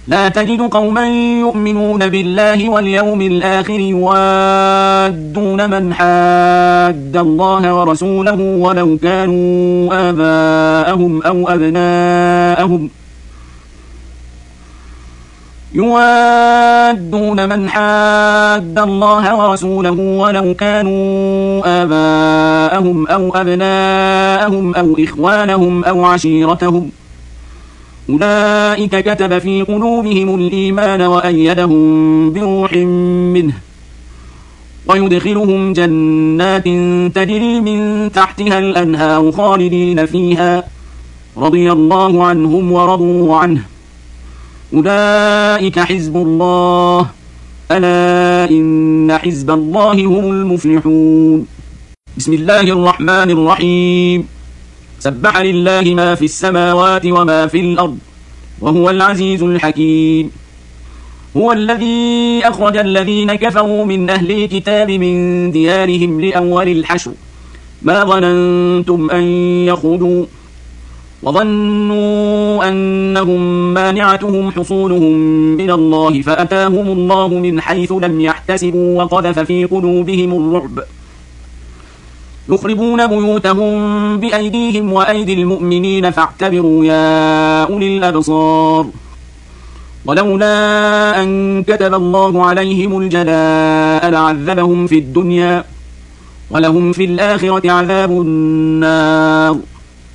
لا تجد قوما يؤمنون بالله واليوم الآخر يوادون من حاد الله ورسوله ولو كانوا آباءهم أو أبناءهم يوادون من حاد الله ورسوله ولو كانوا آباءهم أو أبناءهم أو إخوانهم أو عشيرتهم أولئك كتب في قلوبهم الإيمان وأيدهم بروح منه ويدخلهم جنات تجري من تحتها الأنهار خالدين فيها رضي الله عنهم ورضوا عنه أولئك حزب الله ألا إن حزب الله هم المفلحون. بسم الله الرحمن الرحيم. سبح لله ما في السماوات وما في الأرض وهو العزيز الحكيم. هو الذي أخرج الذين كفروا من أهل الكتاب من ديارهم لأول الحشر ما ظننتم أن يخرجوا وظنوا أنهم مانعتهم حصولهم من الله فأتاهم الله من حيث لم يحتسبوا وقذف في قلوبهم الرعب يخربون بيوتهم بأيديهم وأيدي المؤمنين فاعتبروا يا أولي الأبصار. ولولا أن كتب الله عليهم الجلاء لعذبهم في الدنيا ولهم في الآخرة عذاب النار.